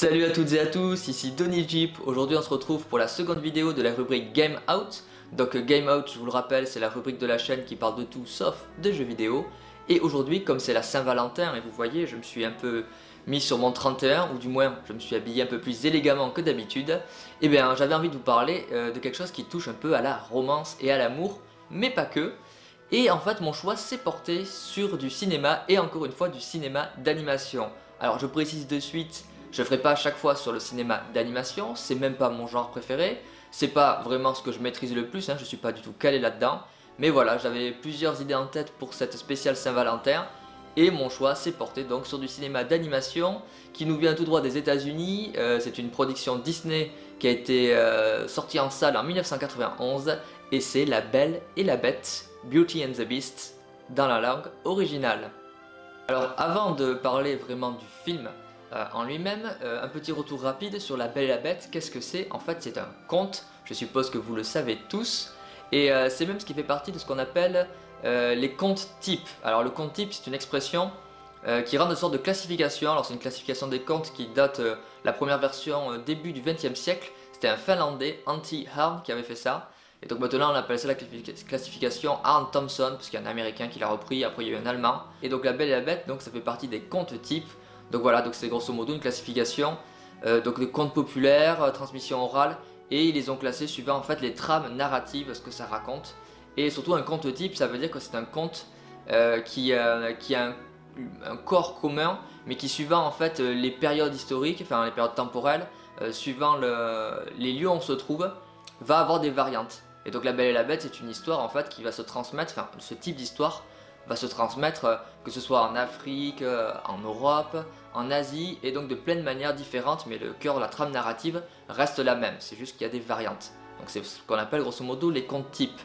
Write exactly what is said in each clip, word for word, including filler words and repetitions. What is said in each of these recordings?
Salut à toutes et à tous, ici Donny Jeep. Aujourd'hui on se retrouve pour la seconde vidéo de la rubrique Game Out. Donc Game Out, je vous le rappelle, c'est la rubrique de la chaîne qui parle de tout sauf de jeux vidéo. Et aujourd'hui, comme c'est la Saint-Valentin, et vous voyez, je me suis un peu mis sur mon trente et un, ou du moins je me suis habillé un peu plus élégamment que d'habitude. Et bien j'avais envie de vous parler euh, de quelque chose qui touche un peu à la romance et à l'amour, mais pas que. Et en fait mon choix s'est porté sur du cinéma, et encore une fois du cinéma d'animation. Alors je précise de suite, je ne ferai pas à chaque fois sur le cinéma d'animation, c'est même pas mon genre préféré, c'est pas vraiment ce que je maîtrise le plus, hein, je suis pas du tout calé là-dedans. Mais voilà, j'avais plusieurs idées en tête pour cette spéciale Saint-Valentin, et mon choix s'est porté donc sur du cinéma d'animation qui nous vient tout droit des États-Unis. Euh, c'est une production Disney qui a été euh, sortie en salle en mille neuf cent quatre-vingt-onze, et c'est La Belle et la Bête, Beauty and the Beast, dans la langue originale. Alors avant de parler vraiment du film euh, en lui-même, euh, un petit retour rapide sur La Belle et la Bête. Qu'est-ce que c'est? En fait c'est un conte, je suppose que vous le savez tous, et euh, c'est même ce qui fait partie de ce qu'on appelle euh, les contes types. Alors le conte type, c'est une expression euh, qui rend une sorte de classification. Alors c'est une classification des contes qui date, euh, la première version euh, début du vingtième siècle, c'était un Finlandais, Antti Harn, qui avait fait ça. Et donc maintenant on appelle ça la classification Arne Thompson, parce qu'il y a un américain qui l'a repris, après il y a eu un allemand. Et donc La Belle et la Bête, donc ça fait partie des contes types. Donc voilà, donc c'est grosso modo une classification euh, donc de contes populaires, euh, transmission orale, et ils les ont classés suivant en fait les trames narratives, ce que ça raconte. Et surtout un conte type, ça veut dire que c'est un conte euh, qui, euh, qui a un, un corps commun, mais qui suivant en fait les périodes historiques, enfin les périodes temporelles, euh, suivant le, les lieux où on se trouve, va avoir des variantes. Et donc La Belle et la Bête, c'est une histoire en fait qui va se transmettre, enfin ce type d'histoire va se transmettre euh, que ce soit en Afrique, euh, en Europe, en Asie, et donc de plein de manières différentes, mais le cœur, la trame narrative reste la même, c'est juste qu'il y a des variantes. Donc c'est ce qu'on appelle grosso modo les contes types.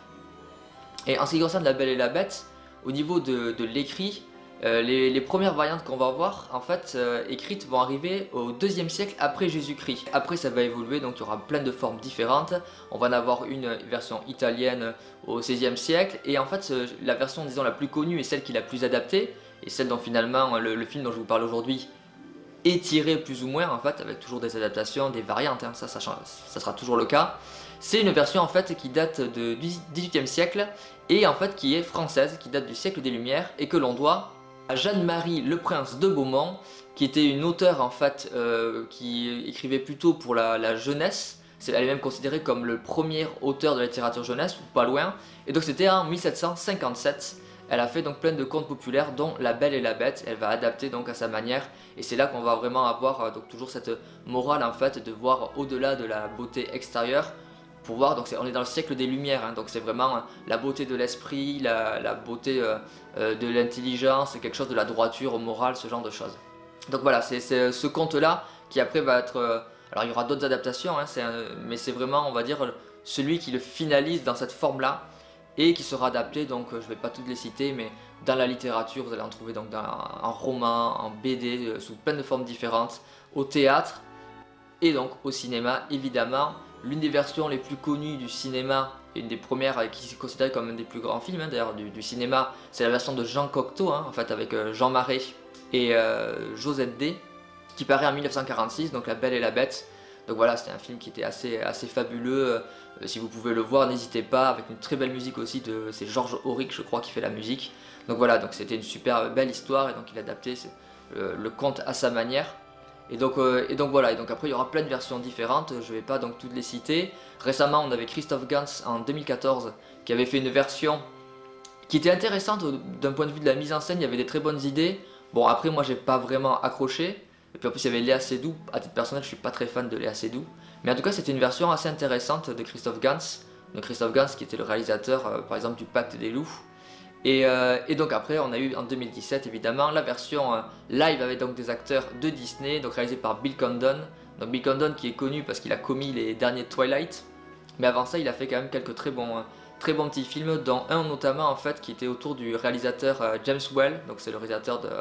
Et en ce qui concerne La Belle et la Bête, au niveau de, de l'écrit, Euh, les, les premières variantes qu'on va voir en fait euh, écrites vont arriver au deuxième siècle après Jésus-Christ. Après ça va évoluer, donc il y aura plein de formes différentes. On va en avoir une version italienne au seizième siècle, et en fait euh, la version disons la plus connue et celle qui est la plus adaptée, et celle dont finalement le, le film dont je vous parle aujourd'hui est tiré plus ou moins en fait, avec toujours des adaptations, des variantes, hein, ça, ça, ça sera toujours le cas. C'est une version en fait qui date du dix-huitième siècle, et en fait qui est française, qui date du siècle des Lumières, et que l'on doit à Jeanne-Marie Le Prince de Beaumont, qui était une auteure en fait euh, qui écrivait plutôt pour la, la jeunesse. Elle est même considérée comme le premier auteur de la littérature jeunesse, ou pas loin. Et donc c'était en mille sept cent cinquante-sept. Elle a fait donc plein de contes populaires, dont La Belle et la Bête. Elle va adapter donc à sa manière, et c'est là qu'on va vraiment avoir euh, donc toujours cette morale en fait de voir au-delà de la beauté extérieure. Pour voir, donc on est dans le siècle des Lumières, hein, donc c'est vraiment la beauté de l'esprit, la, la beauté euh, euh, de l'intelligence, quelque chose de la droiture morale, ce genre de choses. Donc voilà, c'est ce conte-là qui après va être... Euh, alors il y aura d'autres adaptations, hein, un, mais c'est vraiment, on va dire, celui qui le finalise dans cette forme-là, et qui sera adapté, donc je ne vais pas toutes les citer, mais dans la littérature, vous allez en trouver donc dans, en roman, en B D, euh, sous plein de formes différentes, au théâtre, et donc au cinéma évidemment. L'une des versions les plus connues du cinéma, et une des premières qui est considérée comme un des plus grands films hein, d'ailleurs du, du cinéma, c'est la version de Jean Cocteau, hein, en fait avec euh, Jean Marais et euh, Josette D, qui paraît en mille neuf cent quarante-six, donc La Belle et la Bête. Donc voilà, c'était un film qui était assez, assez fabuleux, euh, si vous pouvez le voir, n'hésitez pas, avec une très belle musique aussi, de c'est Georges Auric je crois qui fait la musique. Donc voilà, donc c'était une super belle histoire, et donc il a adapté le, le conte à sa manière. Et donc, euh, et donc voilà, et donc après il y aura plein de versions différentes, je vais pas donc toutes les citer. Récemment on avait Christophe Gans en deux mille quatorze qui avait fait une version qui était intéressante d'un point de vue de la mise en scène, il y avait des très bonnes idées. Bon après moi j'ai pas vraiment accroché, et puis en plus il y avait Léa Seydoux, à titre personnel je suis pas très fan de Léa Seydoux. Mais en tout cas c'était une version assez intéressante de Christophe Gans, de Christophe Gans qui était le réalisateur euh, par exemple du Pacte des Loups. Et, euh, et donc après on a eu en deux mille dix-sept évidemment la version euh, live avec donc des acteurs de Disney, donc réalisée par Bill Condon. Donc Bill Condon qui est connu parce qu'il a commis les derniers Twilight, mais avant ça il a fait quand même quelques très bons, euh, très bons petits films, dont un notamment en fait qui était autour du réalisateur euh, James Whale, donc c'est le réalisateur de,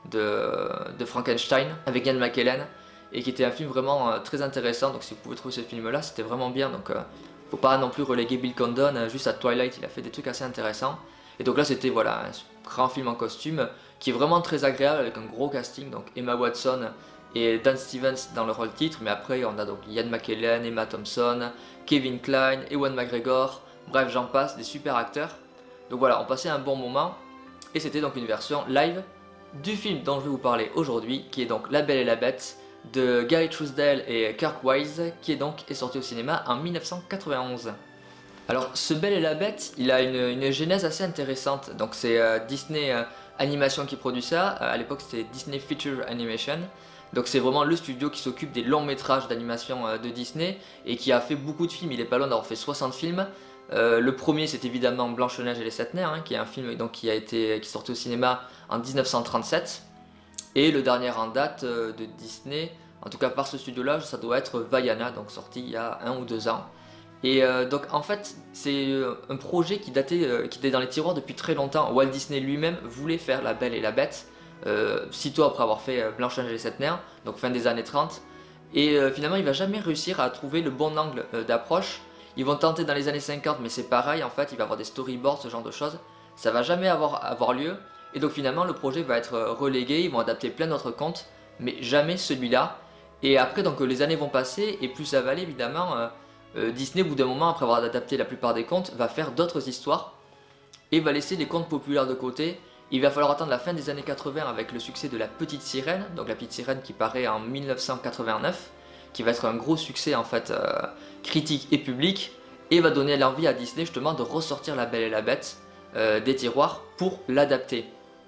de, de Frankenstein avec Ian McKellen, et qui était un film vraiment euh, très intéressant. Donc si vous pouvez trouver ce film là, c'était vraiment bien, donc euh, faut pas non plus reléguer Bill Condon euh, juste à Twilight, il a fait des trucs assez intéressants. Et donc là c'était voilà, un grand film en costume qui est vraiment très agréable avec un gros casting, donc Emma Watson et Dan Stevens dans le rôle titre, mais après on a donc Ian McKellen, Emma Thompson, Kevin Kline, Ewan McGregor, bref j'en passe, des super acteurs. Donc voilà, on passait un bon moment, et c'était donc une version live du film dont je vais vous parler aujourd'hui, qui est donc La Belle et la Bête, de Gary Trousdale et Kirk Wise, qui est donc est sorti au cinéma en mille neuf cent quatre-vingt-onze. Alors ce Belle et la Bête, il a une, une genèse assez intéressante, donc c'est euh, Disney euh, Animation qui produit ça, euh, à l'époque c'était Disney Feature Animation, donc c'est vraiment le studio qui s'occupe des longs métrages d'animation euh, de Disney, et qui a fait beaucoup de films, il est pas loin d'avoir fait soixante films. Euh, le premier c'est évidemment Blanche-Neige et les Sept Nains, hein, qui est un film donc, qui a été qui est sorti au cinéma en mille neuf cent trente-sept, et le dernier en date euh, de Disney, en tout cas par ce studio là, ça doit être Vaiana, donc sorti il y a un ou deux ans. Et euh, donc en fait c'est euh, un projet qui datait, euh, qui était dans les tiroirs depuis très longtemps. Walt Disney lui-même voulait faire La Belle et la Bête, euh, sitôt après avoir fait euh, Blanche-Neige et les Sept Nains, donc fin des années trente. Et euh, finalement il va jamais réussir à trouver le bon angle euh, d'approche. Ils vont tenter dans les années cinquante, mais c'est pareil en fait, il va y avoir des storyboards, ce genre de choses. Ça va jamais avoir, avoir lieu. Et donc finalement le projet va être relégué, ils vont adapter plein d'autres contes, mais jamais celui-là. Et après donc les années vont passer, et plus ça va aller évidemment, euh, euh, Disney au bout d'un moment, après avoir adapté la plupart des contes, va faire d'autres histoires, et va laisser les contes populaires de côté. Il va falloir attendre la fin des années quatre-vingts avec le succès de La Petite Sirène, donc La Petite Sirène qui paraît en mille neuf cent quatre-vingt-neuf, qui va être un gros succès en fait euh, critique et public, et va donner l'envie à Disney justement de ressortir La Belle et la Bête euh, des tiroirs pour l'adapter.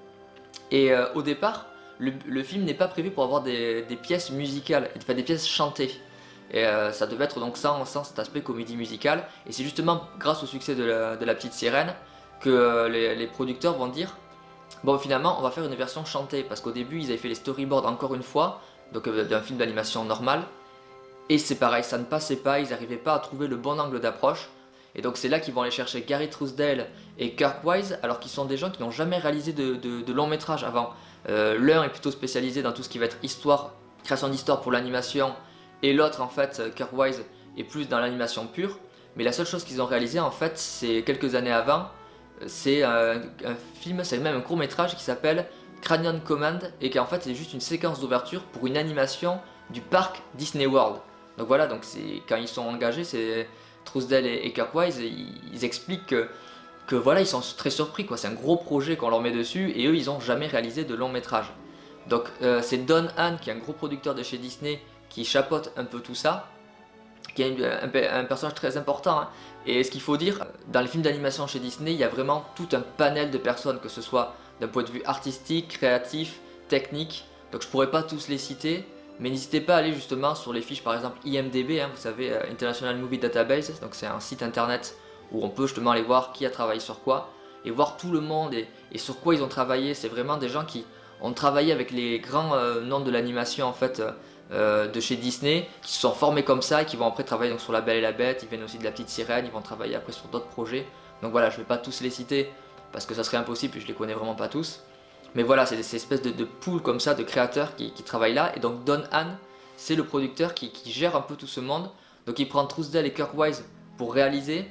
Et euh, au départ, le, le film n'est pas prévu pour avoir des, des pièces musicales, enfin des pièces chantées. Et euh, ça devait être donc sans, sans cet aspect comédie musicale. Et c'est justement grâce au succès de la, de la Petite Sirène que euh, les, les producteurs vont dire bon finalement on va faire une version chantée. Parce qu'au début ils avaient fait les storyboards encore une fois, donc euh, d'un film d'animation normal. Et c'est pareil, ça ne passait pas, ils n'arrivaient pas à trouver le bon angle d'approche. Et donc c'est là qu'ils vont aller chercher Gary Trousdale et Kirk Wise, alors qu'ils sont des gens qui n'ont jamais réalisé de, de, de long métrage avant. Euh, L'un est plutôt spécialisé dans tout ce qui va être histoire, création d'histoire pour l'animation, et l'autre en fait, Kirk Wise, est plus dans l'animation pure. Mais la seule chose qu'ils ont réalisé en fait, c'est quelques années avant, c'est un, un film, c'est même un court métrage qui s'appelle Cranion Command, et qui en fait c'est juste une séquence d'ouverture pour une animation du parc Disney World. Donc voilà, donc quand ils sont engagés, c'est Trousdale et, et Kirk Wise, ils, ils expliquent que, que voilà, ils sont très surpris, quoi. C'est un gros projet qu'on leur met dessus, et eux ils n'ont jamais réalisé de long métrage. Donc euh, c'est Don Hahn, qui est un gros producteur de chez Disney, qui chapeaute un peu tout ça, qui est un, un, un personnage très important, hein. Et ce qu'il faut dire, dans les films d'animation chez Disney, il y a vraiment tout un panel de personnes, que ce soit d'un point de vue artistique, créatif, technique. Donc je pourrais pas tous les citer, mais n'hésitez pas à aller justement sur les fiches par exemple I M D B, hein, vous savez, euh, International Movie Database, donc c'est un site internet où on peut justement aller voir qui a travaillé sur quoi, et voir tout le monde et, et sur quoi ils ont travaillé. C'est vraiment des gens qui ont travaillé avec les grands euh, noms de l'animation en fait, euh, de chez Disney, qui se sont formés comme ça et qui vont après travailler donc, sur La Belle et la Bête. Ils viennent aussi de La Petite Sirène, ils vont travailler après sur d'autres projets. Donc voilà, je ne vais pas tous les citer parce que ça serait impossible et je les connais vraiment pas tous. Mais voilà, c'est ces espèces de, de poules comme ça, de créateurs qui, qui travaillent là. Et donc Don Hahn, c'est le producteur qui, qui gère un peu tout ce monde. Donc il prend Trousdale et Kirk Wise pour réaliser.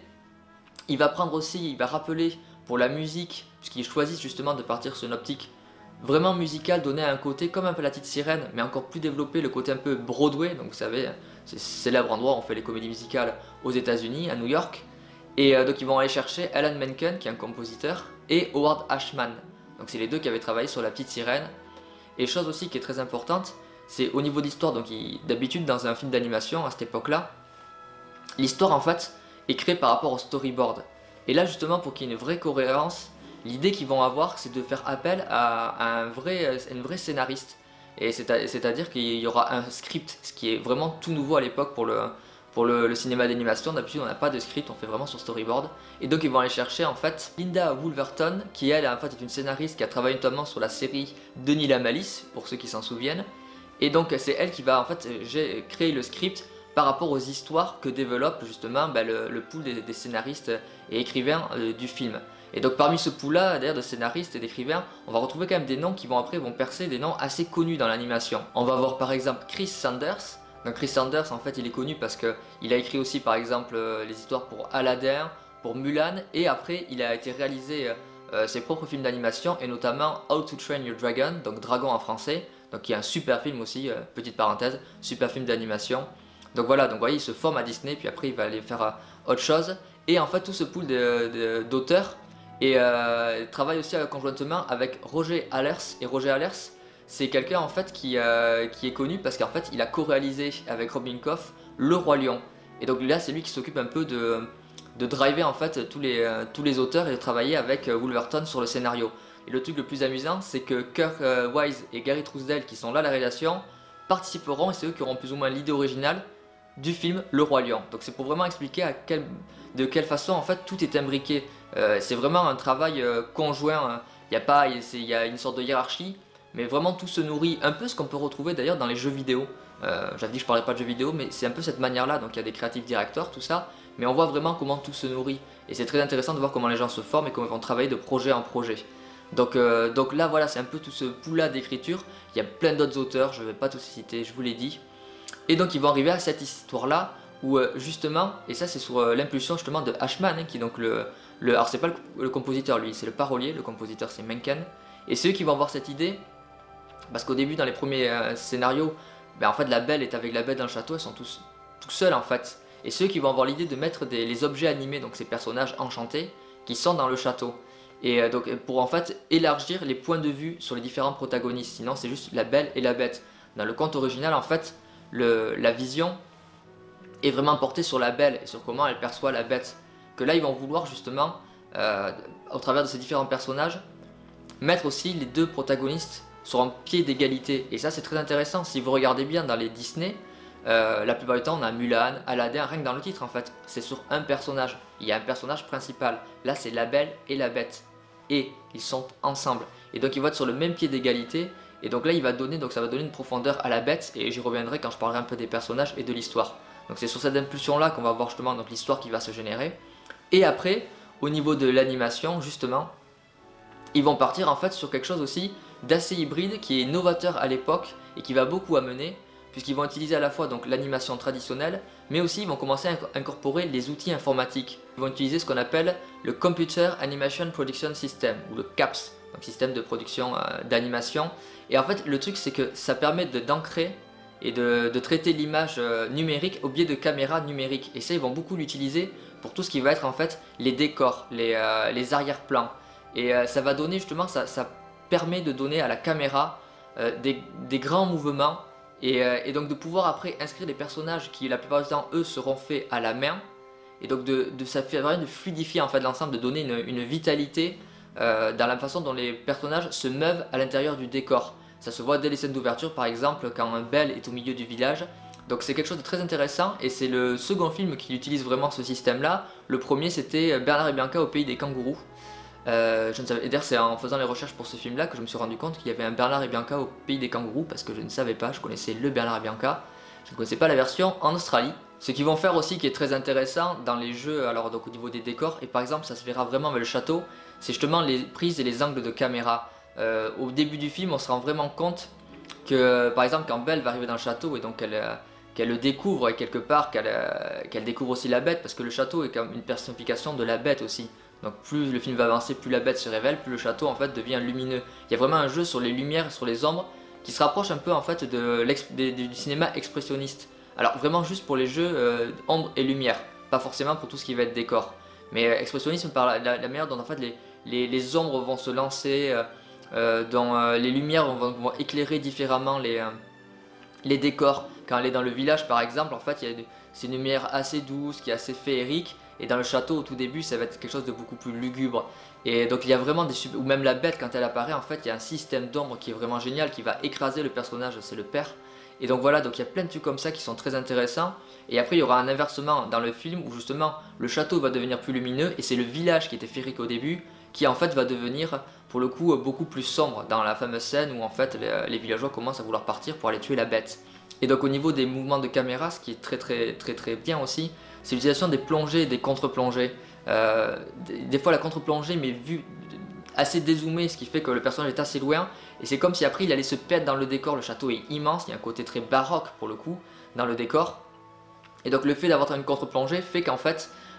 Il va prendre aussi, il va rappeler pour la musique, puisqu'ils choisissent justement de partir sur une optique vraiment musicale, donner un côté comme un peu La Petite Sirène, mais encore plus développé, le côté un peu Broadway. Donc vous savez, c'est ce célèbre endroit où on fait les comédies musicales aux États-Unis, à New York. Et euh, donc ils vont aller chercher Alan Menken, qui est un compositeur, et Howard Ashman. Donc c'est les deux qui avaient travaillé sur La Petite Sirène. Et chose aussi qui est très importante, c'est au niveau d'histoire. Donc d'habitude dans un film d'animation à cette époque-là, l'histoire en fait est créée par rapport au storyboard. Et là justement pour qu'il y ait une vraie cohérence, l'idée qu'ils vont avoir c'est de faire appel à, à un vrai, à une vraie scénariste. Et c'est-à-dire qu'il y aura un script, ce qui est vraiment tout nouveau à l'époque pour le, pour le, le cinéma d'animation. D'habitude on n'a pas de script, on fait vraiment sur storyboard. Et donc ils vont aller chercher en fait Linda Woolverton, qui elle en fait est une scénariste qui a travaillé notamment sur la série Denis la Malice, pour ceux qui s'en souviennent. Et donc c'est elle qui va en fait créer le script par rapport aux histoires que développe justement bah, le, le pool des, des scénaristes et écrivains euh, du film. Et donc parmi ce pool-là, d'ailleurs de scénaristes et d'écrivains, on va retrouver quand même des noms qui vont après vont percer, des noms assez connus dans l'animation. On va avoir par exemple Chris Sanders. Donc Chris Sanders en fait il est connu parce qu'il a écrit aussi par exemple euh, les histoires pour Aladdin, pour Mulan, et après il a été réalisé euh, ses propres films d'animation et notamment How to Train Your Dragon, donc Dragon en français, donc qui est un super film aussi, euh, petite parenthèse, super film d'animation. Donc voilà, donc vous voyez, il se forme à Disney, puis après il va aller faire euh, autre chose. Et en fait tout ce pool d'auteurs et euh, travaille aussi euh, conjointement avec Roger Allers. Et Roger Allers, c'est quelqu'un en fait qui, euh, qui est connu parce qu'en fait il a co-réalisé avec Robin Koff Le Roi Lion. Et donc là c'est lui qui s'occupe un peu de, de driver en fait tous les, euh, tous les auteurs et de travailler avec euh, Wolverton sur le scénario. Et le truc le plus amusant c'est que Kirk euh, Wise et Gary Trousdale qui sont là à la réalisation participeront et c'est eux qui auront plus ou moins l'idée originale du film Le Roi Lion. Donc c'est pour vraiment expliquer à quel, de quelle façon en fait tout est imbriqué. Euh, c'est vraiment un travail euh, conjoint, il hein. y, y a une sorte de hiérarchie, mais vraiment tout se nourrit, un peu ce qu'on peut retrouver d'ailleurs dans les jeux vidéo. Euh, J'avais dit que je parlais pas de jeux vidéo, mais c'est un peu cette manière là, donc il y a des creative directors, tout ça, mais on voit vraiment comment tout se nourrit. Et c'est très intéressant de voir comment les gens se forment et comment ils vont travailler de projet en projet. Donc, euh, donc là voilà, c'est un peu tout ce pool-là d'écriture, il y a plein d'autres auteurs, je ne vais pas tous les citer, je vous l'ai dit. Et donc ils vont arriver à cette histoire-là, où euh, justement, et ça c'est sur euh, l'impulsion justement de Ashman, hein, qui est donc le... le alors c'est pas le, le compositeur lui, c'est le parolier, le compositeur c'est Menken. Et c'est eux qui vont avoir cette idée, parce qu'au début dans les premiers euh, scénarios, ben, en fait la Belle est avec la Bête dans le château, ils sont tous tout seuls en fait. Et c'est eux qui vont avoir l'idée de mettre des, les objets animés, donc ces personnages enchantés, qui sont dans le château. Et euh, donc pour en fait élargir les points de vue sur les différents protagonistes, sinon c'est juste la Belle et la Bête. Dans le conte original en fait, le, la vision est vraiment portée sur la Belle et sur comment elle perçoit la Bête. Que là ils vont vouloir justement, euh, au travers de ces différents personnages, mettre aussi les deux protagonistes sur un pied d'égalité. Et ça c'est très intéressant, si vous regardez bien dans les Disney, euh, la plupart du temps on a Mulan, Aladdin, rien que dans le titre en fait, c'est sur un personnage, il y a un personnage principal. Là c'est la Belle et la Bête, et ils sont ensemble. Et donc ils vont être sur le même pied d'égalité. Et donc là il va donner, donc ça va donner une profondeur à la Bête, et j'y reviendrai quand je parlerai un peu des personnages et de l'histoire. Donc c'est sur cette impulsion là qu'on va voir justement l'histoire qui va se générer. Et après, au niveau de l'animation justement, ils vont partir en fait sur quelque chose aussi d'assez hybride, qui est novateur à l'époque et qui va beaucoup amener, puisqu'ils vont utiliser à la fois donc l'animation traditionnelle, mais aussi ils vont commencer à incorporer les outils informatiques. Ils vont utiliser ce qu'on appelle le Computer Animation Production System, ou le CAPS, donc système de production euh, d'animation. Et en fait le truc c'est que ça permet d'ancrer et de, de traiter l'image euh, numérique au biais de caméras numériques. Et ça ils vont beaucoup l'utiliser pour tout ce qui va être en fait les décors, les, euh, les arrière-plans. Et euh, ça va donner justement, ça, ça permet de donner à la caméra euh, des, des grands mouvements. Et, euh, et donc de pouvoir après inscrire des personnages qui la plupart du temps eux seront faits à la main. Et donc de, de, ça fait vraiment de fluidifier en fait l'ensemble, de donner une, une vitalité euh, dans la façon dont les personnages se meuvent à l'intérieur du décor. Ça se voit dès les scènes d'ouverture par exemple quand Belle est au milieu du village. Donc c'est quelque chose de très intéressant et c'est le second film qui utilise vraiment ce système là. Le premier c'était Bernard et Bianca au pays des kangourous. Euh, je ne savais, et d'ailleurs c'est en faisant les recherches pour ce film là que je me suis rendu compte qu'il y avait un Bernard et Bianca au pays des kangourous, parce que je ne savais pas, je connaissais le Bernard et Bianca, je ne connaissais pas la version en Australie. Ce qu'ils vont faire aussi qui est très intéressant dans les jeux, alors donc au niveau des décors, et par exemple ça se verra vraiment avec le château, c'est justement les prises et les angles de caméra. Euh, au début du film on se rend vraiment compte que par exemple quand Belle va arriver dans le château et donc qu'elle euh, qu'elle le découvre et quelque part qu'elle euh, qu'elle découvre aussi la Bête, parce que le château est comme une personnification de la Bête aussi. Donc plus le film va avancer, plus la Bête se révèle, plus le château en fait devient lumineux. Il y a vraiment un jeu sur les lumières et sur les ombres qui se rapproche un peu en fait de de, du cinéma expressionniste. Alors vraiment juste pour les jeux euh, ombre et lumière, pas forcément pour tout ce qui va être décor. Mais euh, expressionnisme par la, la, la manière dont en fait les, les, les ombres vont se lancer, euh, euh, dont euh, les lumières vont, vont éclairer différemment les, euh, les décors. Quand elle est dans le village par exemple, en fait c'est une lumière assez douce, qui est assez féerique. Et dans le château au tout début ça va être quelque chose de beaucoup plus lugubre. Et donc il y a vraiment des sub... ou même la Bête quand elle apparaît en fait il y a un système d'ombre qui est vraiment génial, qui va écraser le personnage, c'est le père. Et donc voilà, donc il y a plein de trucs comme ça qui sont très intéressants. Et après il y aura un inversement dans le film où justement le château va devenir plus lumineux et c'est le village qui était féerique au début qui en fait va devenir pour le coup beaucoup plus sombre dans la fameuse scène où en fait les, les villageois commencent à vouloir partir pour aller tuer la Bête. Et donc au niveau des mouvements de caméra, ce qui est très très très très bien aussi, c'est l'utilisation des plongées et des contre-plongées. Euh, des, des fois la contre-plongée mais vue assez dézoomée, ce qui fait que le personnage est assez loin. Et c'est comme si après il allait se perdre dans le décor, le château est immense, il y a un côté très baroque pour le coup dans le décor. Et donc le fait d'avoir une contre-plongée fait qu'en fait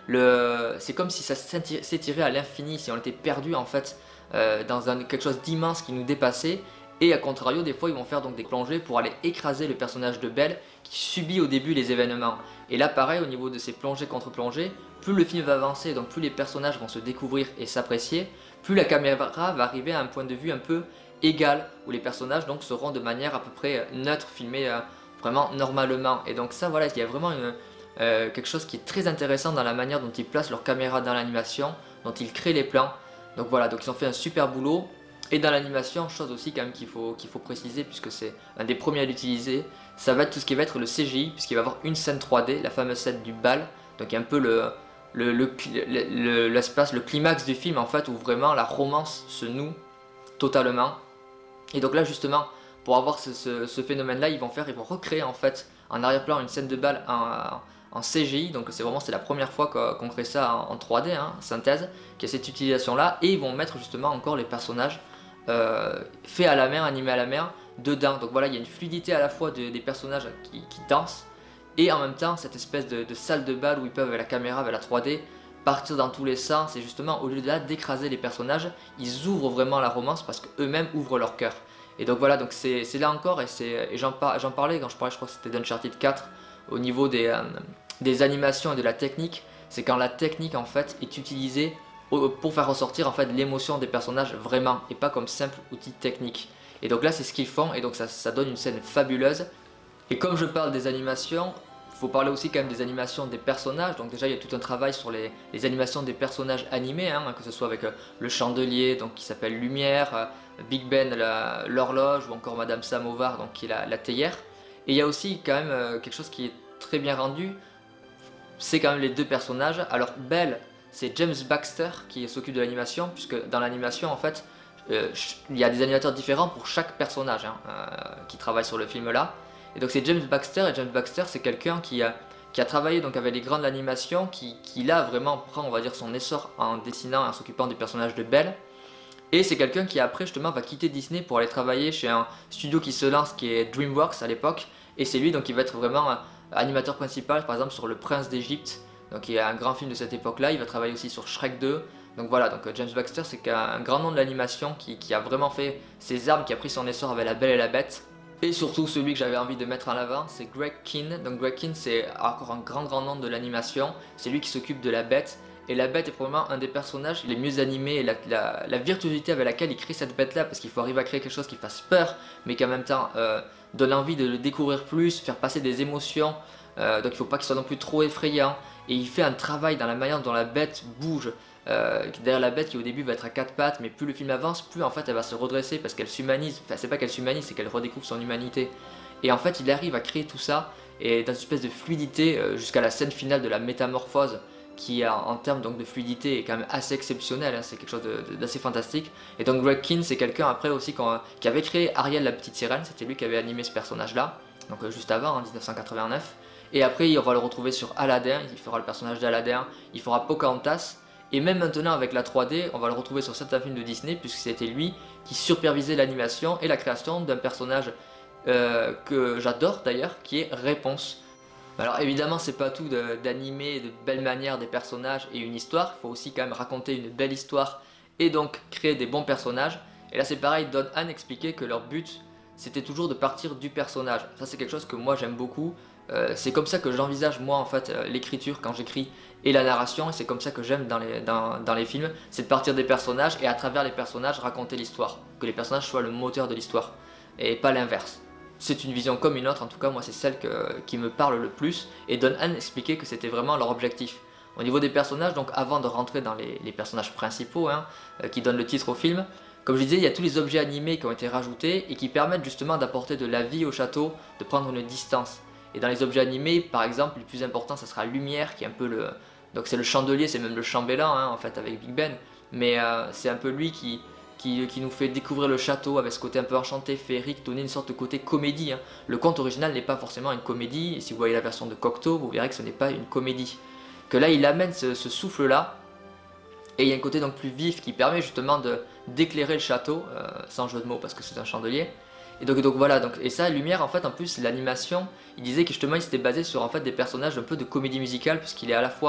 le... c'est comme si ça s'étirait à l'infini, si on était perdu en fait euh, dans un, quelque chose d'immense qui nous dépassait. Et à contrario, des fois ils vont faire donc des plongées pour aller écraser le personnage de Belle qui subit au début les événements. Et là pareil, au niveau de ces plongées contre plongées, plus le film va avancer, donc plus les personnages vont se découvrir et s'apprécier, plus la caméra va arriver à un point de vue un peu égal, où les personnages donc seront de manière à peu près neutre, filmés euh, vraiment normalement. Et donc ça voilà, il y a vraiment une, euh, quelque chose qui est très intéressant dans la manière dont ils placent leur caméra dans l'animation, dont ils créent les plans. Donc voilà, donc ils ont fait un super boulot. Et dans l'animation, chose aussi quand même qu'il faut, qu'il faut préciser, puisque c'est un des premiers à l'utiliser, ça va être tout ce qui va être le C G I, puisqu'il va y avoir une scène trois D, la fameuse scène du bal, donc un peu le, le, le, le, l'espace, le climax du film en fait, où vraiment la romance se noue totalement. Et donc là justement, pour avoir ce, ce, ce phénomène-là, ils vont faire, ils vont recréer en fait en arrière-plan une scène de bal en, en C G I, donc c'est vraiment c'est la première fois qu'on crée ça en, en trois D, hein, synthèse, qui a cette utilisation-là, et ils vont mettre justement encore les personnages Euh, fait à la main, animé à la main, dedans. Donc voilà, il y a une fluidité à la fois de, des personnages qui, qui dansent, et en même temps cette espèce de, de salle de bal où ils peuvent avec la caméra, avec la trois D, partir dans tous les sens. Et justement, au lieu de là d'écraser les personnages, ils ouvrent vraiment la romance parce qu'eux-mêmes ouvrent leur cœur. Et donc voilà, donc c'est là encore, et, et j'en par, parlais quand je parlais, je crois que c'était d'Uncharted quatre, au niveau des, euh, des animations et de la technique, c'est quand la technique en fait est utilisée pour faire ressortir en fait l'émotion des personnages vraiment, et pas comme simple outil technique. Et donc là c'est ce qu'ils font, et donc ça, ça donne une scène fabuleuse. Et comme je parle des animations, il faut parler aussi quand même des animations des personnages. Donc déjà il y a tout un travail sur les, les animations des personnages animés, hein, que ce soit avec euh, le chandelier donc, qui s'appelle Lumière, euh, Big Ben l'horloge, ou encore Madame Samovar donc, qui est la, la théière. Et il y a aussi quand même euh, quelque chose qui est très bien rendu, c'est quand même les deux personnages. Alors Belle, c'est James Baxter qui s'occupe de l'animation, puisque dans l'animation en fait euh, il y a des animateurs différents pour chaque personnage hein, euh, qui travaille sur le film là. Et donc c'est James Baxter, et James Baxter c'est quelqu'un qui a, qui a travaillé donc avec les grands de l'animation, qui, qui là vraiment prend on va dire son essor en dessinant et en s'occupant du personnage de Belle. Et c'est quelqu'un qui après justement va quitter Disney pour aller travailler chez un studio qui se lance qui est DreamWorks à l'époque, et c'est lui donc qui va être vraiment euh, animateur principal par exemple sur Le Prince d'Égypte. Donc il y a un grand film de cette époque-là, il va travailler aussi sur Shrek deux. Donc voilà, donc James Baxter c'est un grand nom de l'animation qui, qui a vraiment fait ses armes, qui a pris son essor avec La Belle et la Bête. Et surtout celui que j'avais envie de mettre en avant, c'est Greg Kihn. Donc Greg Kihn c'est encore un grand grand nom de l'animation, c'est lui qui s'occupe de La Bête. Et La Bête est probablement un des personnages les mieux animés, et la, la, la virtuosité avec laquelle il crée cette bête là, parce qu'il faut arriver à créer quelque chose qui fasse peur, mais qui en même temps euh, donne envie de le découvrir plus, faire passer des émotions. Euh, donc il ne faut pas qu'il soit non plus trop effrayant, et il fait un travail dans la manière dont la bête bouge. Euh, derrière la bête qui au début va être à quatre pattes, mais plus le film avance, plus en fait elle va se redresser parce qu'elle s'humanise. Enfin c'est pas qu'elle s'humanise, c'est qu'elle redécouvre son humanité. Et en fait il arrive à créer tout ça, et dans une espèce de fluidité euh, jusqu'à la scène finale de la métamorphose, qui en, en termes donc de fluidité est quand même assez exceptionnel, hein, c'est quelque chose d'assez fantastique. Et donc Greg Kihn c'est quelqu'un après aussi qui avait créé Ariel la petite sirène, c'était lui qui avait animé ce personnage là, donc euh, juste avant, en mille neuf cent quatre-vingt-neuf. Et après on va le retrouver sur Aladdin, il fera le personnage d'Aladdin, il fera Pocahontas, et même maintenant avec la trois D, on va le retrouver sur certains films de Disney, puisque c'était lui qui supervisait l'animation et la création d'un personnage euh, que j'adore d'ailleurs, qui est Réponse. Alors évidemment c'est pas tout d'animer de, de belles manières des personnages et une histoire, il faut aussi quand même raconter une belle histoire et donc créer des bons personnages. Et là c'est pareil, Don Han expliquait que leur but c'était toujours de partir du personnage. Ça c'est quelque chose que moi j'aime beaucoup, euh, c'est comme ça que j'envisage moi en fait euh, l'écriture quand j'écris et la narration, et c'est comme ça que j'aime dans les, dans, dans les films, c'est de partir des personnages et à travers les personnages raconter l'histoire, que les personnages soient le moteur de l'histoire et pas l'inverse. C'est une vision comme une autre, en tout cas moi c'est celle que, qui me parle le plus, et Don Han expliquait que c'était vraiment leur objectif. Au niveau des personnages, donc avant de rentrer dans les, les personnages principaux hein, euh, qui donnent le titre au film, comme je disais, il y a tous les objets animés qui ont été rajoutés et qui permettent justement d'apporter de la vie au château, de prendre une distance. Et dans les objets animés, par exemple, le plus important ça sera Lumière, qui est un peu le... Donc c'est le chandelier, c'est même le chambellan hein, en fait avec Big Ben, mais euh, c'est un peu lui qui... Qui, qui nous fait découvrir le château avec ce côté un peu enchanté, féerique, donner une sorte de côté comédie. Hein. Le conte original n'est pas forcément une comédie, et si vous voyez la version de Cocteau, vous verrez que ce n'est pas une comédie. Que là, il amène ce, ce souffle-là, et il y a un côté donc plus vif qui permet justement d'éclairer le château, euh, sans jeu de mots parce que c'est un chandelier. Et donc, donc voilà, donc, et ça, Lumière, en fait, en plus, l'animation, il disait que justement, il s'était basé sur en fait, des personnages un peu de comédie musicale, puisqu'il est à la fois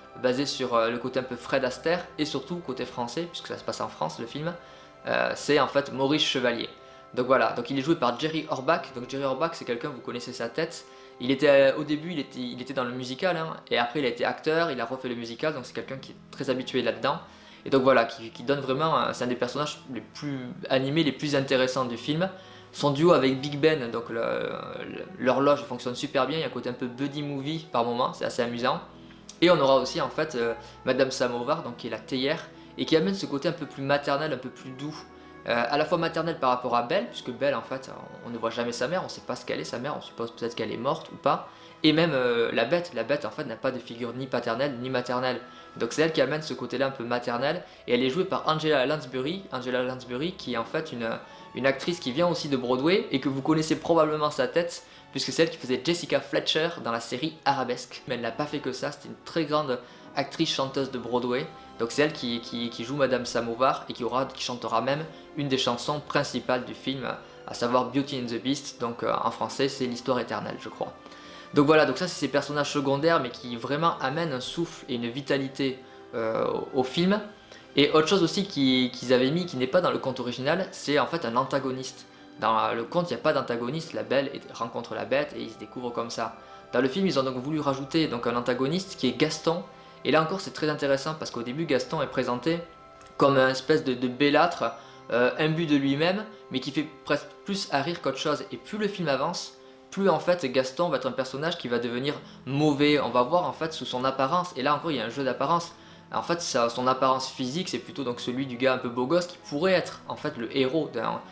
basé sur euh, le côté un peu Fred Astaire et surtout côté français, puisque ça se passe en France le film, euh, c'est en fait Maurice Chevalier. Donc voilà, donc il est joué par Jerry Orbach. Donc Jerry Orbach, c'est quelqu'un, vous connaissez sa tête. Il était euh, au début, il était, il était dans le musical, hein, et après il a été acteur, il a refait le musical, donc c'est quelqu'un qui est très habitué là-dedans. Et donc voilà, qui, qui donne vraiment, euh, c'est un des personnages les plus animés, les plus intéressants du film. Son duo avec Big Ben, donc l'horloge fonctionne super bien, il y a un côté un peu buddy movie par moment, c'est assez amusant. Et on aura aussi en fait euh, Madame Samovar, donc qui est la théière, et qui amène ce côté un peu plus maternel, un peu plus doux. Euh, à la fois maternelle par rapport à Belle, puisque Belle en fait on, on ne voit jamais sa mère, on ne sait pas ce qu'elle est sa mère, on suppose peut-être qu'elle est morte ou pas. Et même euh, la bête, la bête en fait n'a pas de figure ni paternelle ni maternelle. Donc c'est elle qui amène ce côté-là un peu maternel, et elle est jouée par Angela Lansbury, Angela Lansbury qui est en fait une, une actrice qui vient aussi de Broadway et que vous connaissez probablement sa tête, puisque c'est elle qui faisait Jessica Fletcher dans la série Arabesque. Mais elle n'a pas fait que ça, c'était une très grande actrice chanteuse de Broadway. Donc c'est elle qui, qui, qui joue Madame Samovar et qui, aura, qui chantera même une des chansons principales du film, à savoir Beauty and the Beast, donc euh, en français c'est l'histoire éternelle je crois. Donc voilà, donc ça c'est ces personnages secondaires mais qui vraiment amènent un souffle et une vitalité euh, au, au film. Et autre chose aussi qu'ils qu'ils avaient mis qui n'est pas dans le conte original, c'est en fait un antagoniste. Dans le conte il n'y a pas d'antagoniste, la Belle rencontre la Bête et ils se découvrent comme ça. Dans le film ils ont donc voulu rajouter donc un antagoniste qui est Gaston. Et là encore c'est très intéressant parce qu'au début Gaston est présenté comme un espèce de, de bellâtre, euh, imbu de lui-même, mais qui fait presque plus à rire qu'autre chose. Et plus le film avance, plus en fait Gaston va être un personnage qui va devenir mauvais. On va voir en fait sous son apparence, et là encore il y a un jeu d'apparence. En fait ça, son apparence physique c'est plutôt donc celui du gars un peu beau gosse qui pourrait être en fait le héros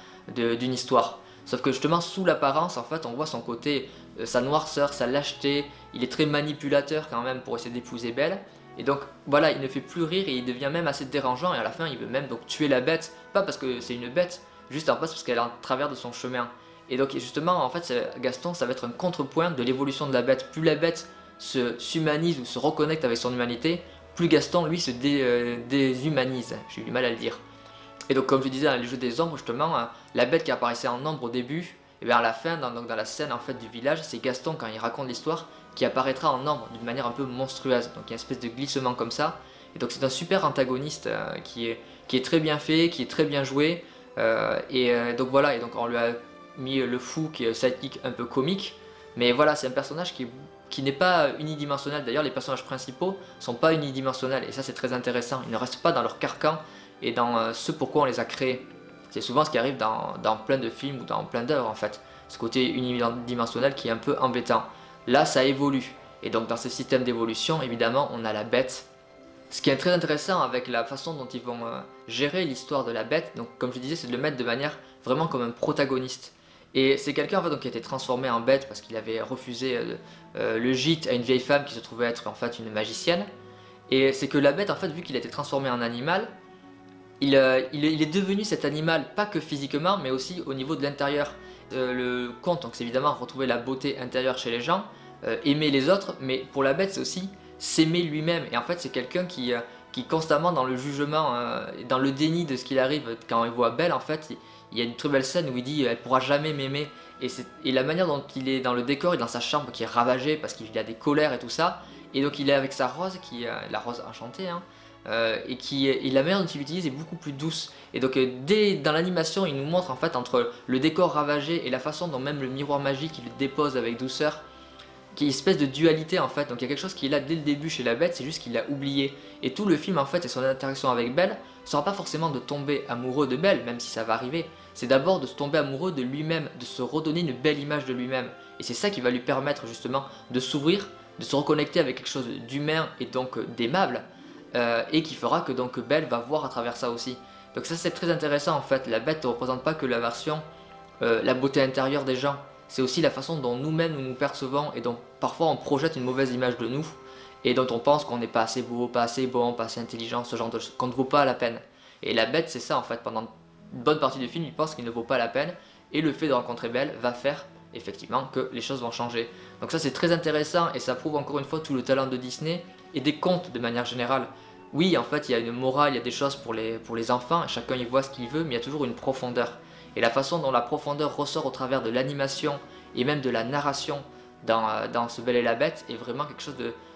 d'une histoire. Sauf que justement sous l'apparence en fait on voit son côté, euh, sa noirceur, sa lâcheté, il est très manipulateur quand même pour essayer d'épouser Belle. Et donc voilà, il ne fait plus rire et il devient même assez dérangeant, et à la fin il veut même donc tuer la bête, pas parce que c'est une bête, juste en fait parce qu'elle est en travers de son chemin. Et donc justement en fait Gaston ça va être un contrepoint de l'évolution de la bête. Plus la bête se s'humanise ou se reconnecte avec son humanité, plus Gaston lui se dé, euh, déshumanise, j'ai eu du mal à le dire. Et donc comme je disais dans les jeux des ombres justement, hein, la bête qui apparaissait en ombre au début, et bien à la fin, dans, donc dans la scène en fait du village, c'est Gaston quand il raconte l'histoire qui apparaîtra en ombre d'une manière un peu monstrueuse. Donc il y a une espèce de glissement comme ça. Et donc c'est un super antagoniste euh, qui, est, qui est très bien fait, qui est très bien joué. Euh, et euh, donc voilà, et donc on lui a mis le fou qui est sidekick un peu comique. Mais voilà, c'est un personnage qui, qui n'est pas unidimensionnel. D'ailleurs les personnages principaux sont pas unidimensionnels. Et ça c'est très intéressant. Ils ne restent pas dans leur carcan et dans euh, ce pourquoi on les a créés. C'est souvent ce qui arrive dans, dans plein de films ou dans plein d'œuvres en fait. Ce côté unidimensionnel qui est un peu embêtant. Là ça évolue. Et donc dans ce système d'évolution, évidemment, on a la bête. Ce qui est très intéressant avec la façon dont ils vont euh, gérer l'histoire de la bête, donc comme je disais, c'est de le mettre de manière vraiment comme un protagoniste. Et c'est quelqu'un en fait, donc, qui a été transformé en bête parce qu'il avait refusé euh, euh, le gîte à une vieille femme qui se trouvait être en fait une magicienne. Et c'est que la bête, en fait, vu qu'il a été transformé en animal, il, euh, il, est, il est devenu cet animal, pas que physiquement, mais aussi au niveau de l'intérieur. Euh, le conte, donc c'est évidemment retrouver la beauté intérieure chez les gens, euh, aimer les autres, mais pour la bête c'est aussi s'aimer lui-même. Et en fait c'est quelqu'un qui, euh, qui constamment dans le jugement, euh, dans le déni de ce qu'il arrive. Quand il voit Belle en fait, il, il y a une très belle scène où il dit elle pourra jamais m'aimer. Et, et la manière dont il est dans le décor et dans sa chambre qui est ravagée parce qu'il a des colères et tout ça, et donc il est avec sa rose, qui, euh, la rose enchantée, hein, Euh, et, qui, et la manière dont il l'utilise est beaucoup plus douce. Et donc euh, dès dans l'animation il nous montre en fait entre le décor ravagé et la façon dont même le miroir magique il le dépose avec douceur, qui est une espèce de dualité en fait. Donc il y a quelque chose qui est là dès le début chez la bête, c'est juste qu'il l'a oublié. Et tout le film en fait et son interaction avec Belle ne sera pas forcément de tomber amoureux de Belle, même si ça va arriver. C'est d'abord de se tomber amoureux de lui-même, de se redonner une belle image de lui-même. Et c'est ça qui va lui permettre justement de s'ouvrir, de se reconnecter avec quelque chose d'humain et donc d'aimable. Euh, et qui fera que donc Belle va voir à travers ça aussi. Donc ça c'est très intéressant en fait. La bête ne représente pas que la version, euh, la beauté intérieure des gens. C'est aussi la façon dont nous-mêmes nous nous percevons et dont parfois on projette une mauvaise image de nous et dont on pense qu'on n'est pas assez beau, pas assez bon, pas assez intelligent, ce genre de choses, qu'on ne vaut pas la peine. Et la bête c'est ça en fait. Pendant une bonne partie du film il pense qu'il ne vaut pas la peine, et le fait de rencontrer Belle va faire effectivement que les choses vont changer. Donc ça c'est très intéressant et ça prouve encore une fois tout le talent de Disney et des contes de manière générale. Oui en fait il y a une morale, il y a des choses pour les, pour les enfants, et chacun y voit ce qu'il veut, mais il y a toujours une profondeur. Et la façon dont la profondeur ressort au travers de l'animation et même de la narration dans, dans Ce Belle et la Bête est vraiment quelque chose de,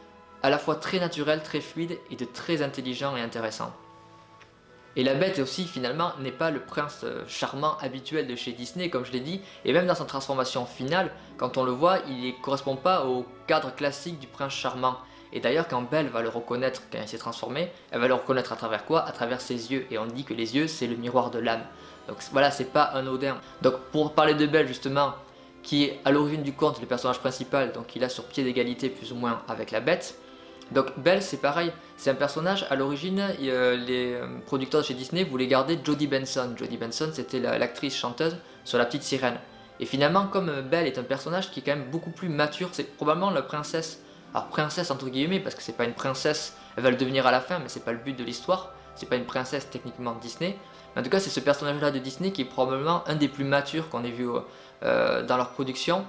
à la fois très naturel, très fluide et de très intelligent et intéressant. Et la Bête aussi finalement n'est pas le prince charmant habituel de chez Disney comme je l'ai dit, et même dans sa transformation finale, quand on le voit, il ne correspond pas au cadre classique du prince charmant. Et d'ailleurs quand Belle va le reconnaître quand il s'est transformé, elle va le reconnaître à travers quoi? À travers ses yeux, et on dit que les yeux c'est le miroir de l'âme. Donc voilà, c'est pas anodin. Donc pour parler de Belle justement, qui est à l'origine du conte le personnage principal, donc il a sur pied d'égalité plus ou moins avec la Bête. Donc Belle c'est pareil, c'est un personnage, à l'origine euh, les producteurs de chez Disney voulaient garder Jodie Benson. Jodie Benson c'était l'actrice chanteuse sur La Petite Sirène. Et finalement comme Belle est un personnage qui est quand même beaucoup plus mature, c'est probablement la princesse, alors princesse entre guillemets parce que c'est pas une princesse, elle va le devenir à la fin mais c'est pas le but de l'histoire, c'est pas une princesse techniquement Disney. Mais en tout cas c'est ce personnage là de Disney qui est probablement un des plus matures qu'on ait vu euh, dans leur production.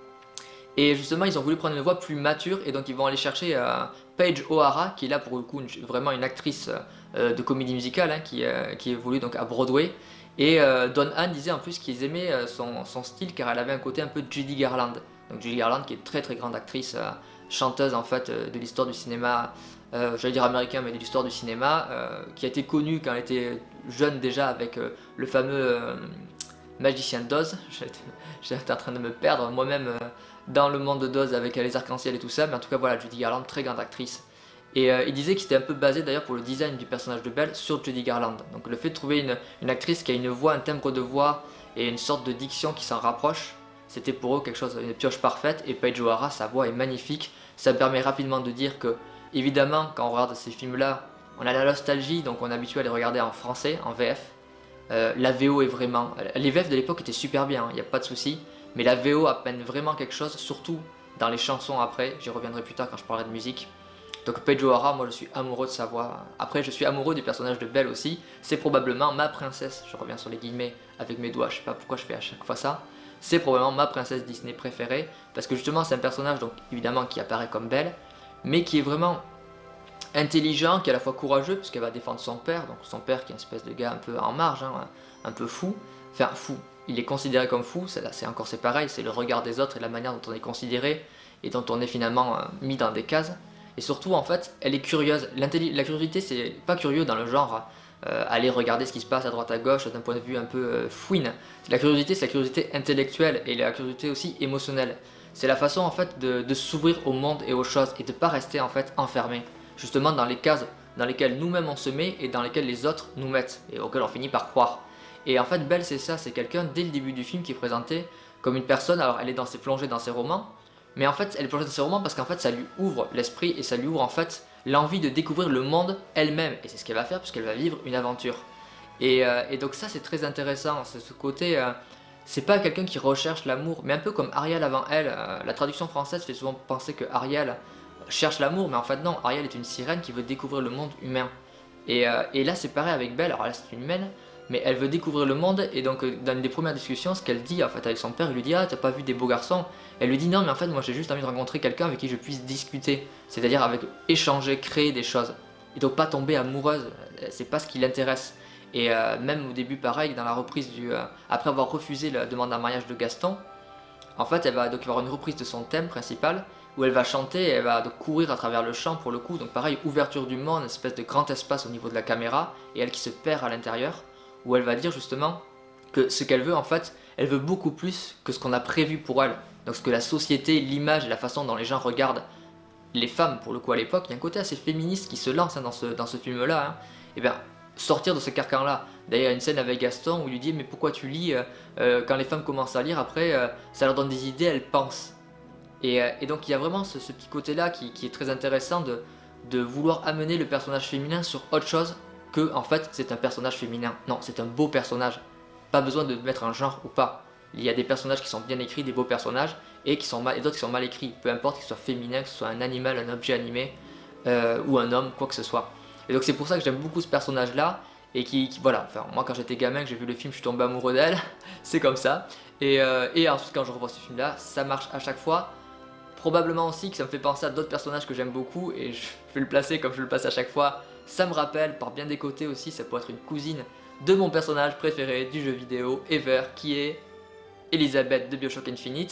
Et justement, ils ont voulu prendre une voix plus mature et donc ils vont aller chercher euh, Paige O'Hara, qui est là pour le coup une, vraiment une actrice euh, de comédie musicale, hein, qui, euh, qui évolue donc à Broadway. Et euh, Don Hahn disait en plus qu'ils aimaient euh, son, son style car elle avait un côté un peu Judy Garland. Donc Judy Garland qui est une très très grande actrice, euh, chanteuse en fait euh, de l'histoire du cinéma, euh, j'allais dire américain mais de l'histoire du cinéma, euh, qui a été connue quand elle était jeune déjà avec euh, le fameux euh, magicien d'Oz. J'étais en train de me perdre moi-même euh, dans le monde d'Oz avec les arcs-en-ciel et tout ça, mais en tout cas voilà, Judy Garland, très grande actrice. Et euh, il disait qu'il s'était un peu basé d'ailleurs pour le design du personnage de Belle sur Judy Garland. Donc le fait de trouver une, une actrice qui a une voix, un timbre de voix et une sorte de diction qui s'en rapproche, c'était pour eux quelque chose, une pioche parfaite. Et Paige O'Hara, sa voix est magnifique. Ça me permet rapidement de dire que, évidemment, quand on regarde ces films-là, on a la nostalgie, donc on est habitué à les regarder en français, en V F. Euh, la V O est vraiment... Les V F de l'époque étaient super bien, il hein, n'y a pas de souci. Mais la V O apprenne vraiment quelque chose, surtout dans les chansons après. J'y reviendrai plus tard quand je parlerai de musique. Donc Paige O'Hara, moi je suis amoureux de sa voix. Après je suis amoureux du personnage de Belle aussi. C'est probablement ma princesse, je reviens sur les guillemets avec mes doigts, je sais pas pourquoi je fais à chaque fois ça. C'est probablement ma princesse Disney préférée. Parce que justement c'est un personnage donc évidemment qui apparaît comme Belle, mais qui est vraiment intelligent, qui est à la fois courageux, puisqu'elle va défendre son père. Donc son père qui est une espèce de gars un peu en marge, hein, un peu fou. Enfin fou, il est considéré comme fou, c'est encore c'est pareil, c'est le regard des autres et la manière dont on est considéré et dont on est finalement euh, mis dans des cases. Et surtout en fait, elle est curieuse. La curiosité c'est pas curieux dans le genre euh, aller regarder ce qui se passe à droite à gauche d'un point de vue un peu euh, fouine. La curiosité c'est la curiosité intellectuelle et la curiosité aussi émotionnelle. C'est la façon en fait de, de s'ouvrir au monde et aux choses et de pas rester en fait enfermé. Justement dans les cases dans lesquelles nous-mêmes on se met et dans lesquelles les autres nous mettent et auxquelles on finit par croire. Et en fait Belle c'est ça, c'est quelqu'un dès le début du film qui est présenté comme une personne, alors elle est dans ses plongées dans ses romans, mais en fait elle est plongée dans ses romans parce qu'en fait ça lui ouvre l'esprit et ça lui ouvre en fait l'envie de découvrir le monde elle-même, et c'est ce qu'elle va faire puisqu'elle va vivre une aventure. Et, euh, et donc ça c'est très intéressant, c'est ce côté, euh, c'est pas quelqu'un qui recherche l'amour, mais un peu comme Ariel avant elle, euh, la traduction française fait souvent penser que Ariel cherche l'amour, mais en fait non, Ariel est une sirène qui veut découvrir le monde humain. Et, euh, et là c'est pareil avec Belle, alors là c'est une humaine, mais elle veut découvrir le monde, et donc dans une des premières discussions, ce qu'elle dit en fait avec son père, il lui dit ah t'as pas vu des beaux garçons? Elle lui dit non mais en fait moi j'ai juste envie de rencontrer quelqu'un avec qui je puisse discuter, c'est-à-dire avec échanger, créer des choses, et donc pas tomber amoureuse, c'est pas ce qui l'intéresse. Et euh, même au début pareil, dans la reprise du... Euh, après avoir refusé la demande en mariage de Gaston, en fait elle va donc avoir une reprise de son thème principal, où elle va chanter, et elle va donc courir à travers le champ pour le coup, donc pareil, ouverture du monde, une espèce de grand espace au niveau de la caméra, et elle qui se perd à l'intérieur, où elle va dire justement que ce qu'elle veut en fait, elle veut beaucoup plus que ce qu'on a prévu pour elle. Donc ce que la société, l'image et la façon dont les gens regardent les femmes pour le coup à l'époque, il y a un côté assez féministe qui se lance hein, dans ce, dans ce film là, hein. Et bien sortir de ce carcan là. D'ailleurs il y a une scène avec Gaston où il lui dit mais pourquoi tu lis euh, euh, quand les femmes commencent à lire après euh, ça leur donne des idées, elles pensent. Et, euh, et donc il y a vraiment ce, ce petit côté là qui, qui est très intéressant de, de vouloir amener le personnage féminin sur autre chose que en fait c'est un personnage féminin. Non, c'est un beau personnage. Pas besoin de mettre un genre ou pas. Il y a des personnages qui sont bien écrits, des beaux personnages, et qui sont mal, et d'autres qui sont mal écrits. Peu importe qu'ils soient féminins, que ce soit un animal, un objet animé, euh, ou un homme, quoi que ce soit. Et donc c'est pour ça que j'aime beaucoup ce personnage-là, et qui, qui voilà, enfin moi quand j'étais gamin, que j'ai vu le film, je suis tombé amoureux d'elle, c'est comme ça. Et, euh, et ensuite quand je revois ce film-là, ça marche à chaque fois. Probablement aussi que ça me fait penser à d'autres personnages que j'aime beaucoup, et je vais le placer comme je le place à chaque fois. Ça me rappelle, par bien des côtés aussi, ça pourrait être une cousine de mon personnage préféré du jeu vidéo ever, qui est Elizabeth de BioShock Infinite.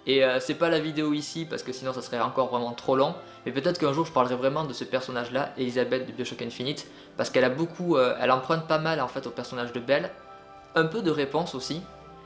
Et euh, c'est pas la vidéo ici parce que sinon ça serait encore vraiment trop long. Mais peut-être qu'un jour je parlerai vraiment de ce personnage là, Elizabeth de BioShock Infinite. Parce qu'elle a beaucoup, euh, elle emprunte pas mal en fait au personnage de Belle. Un peu de réponse aussi.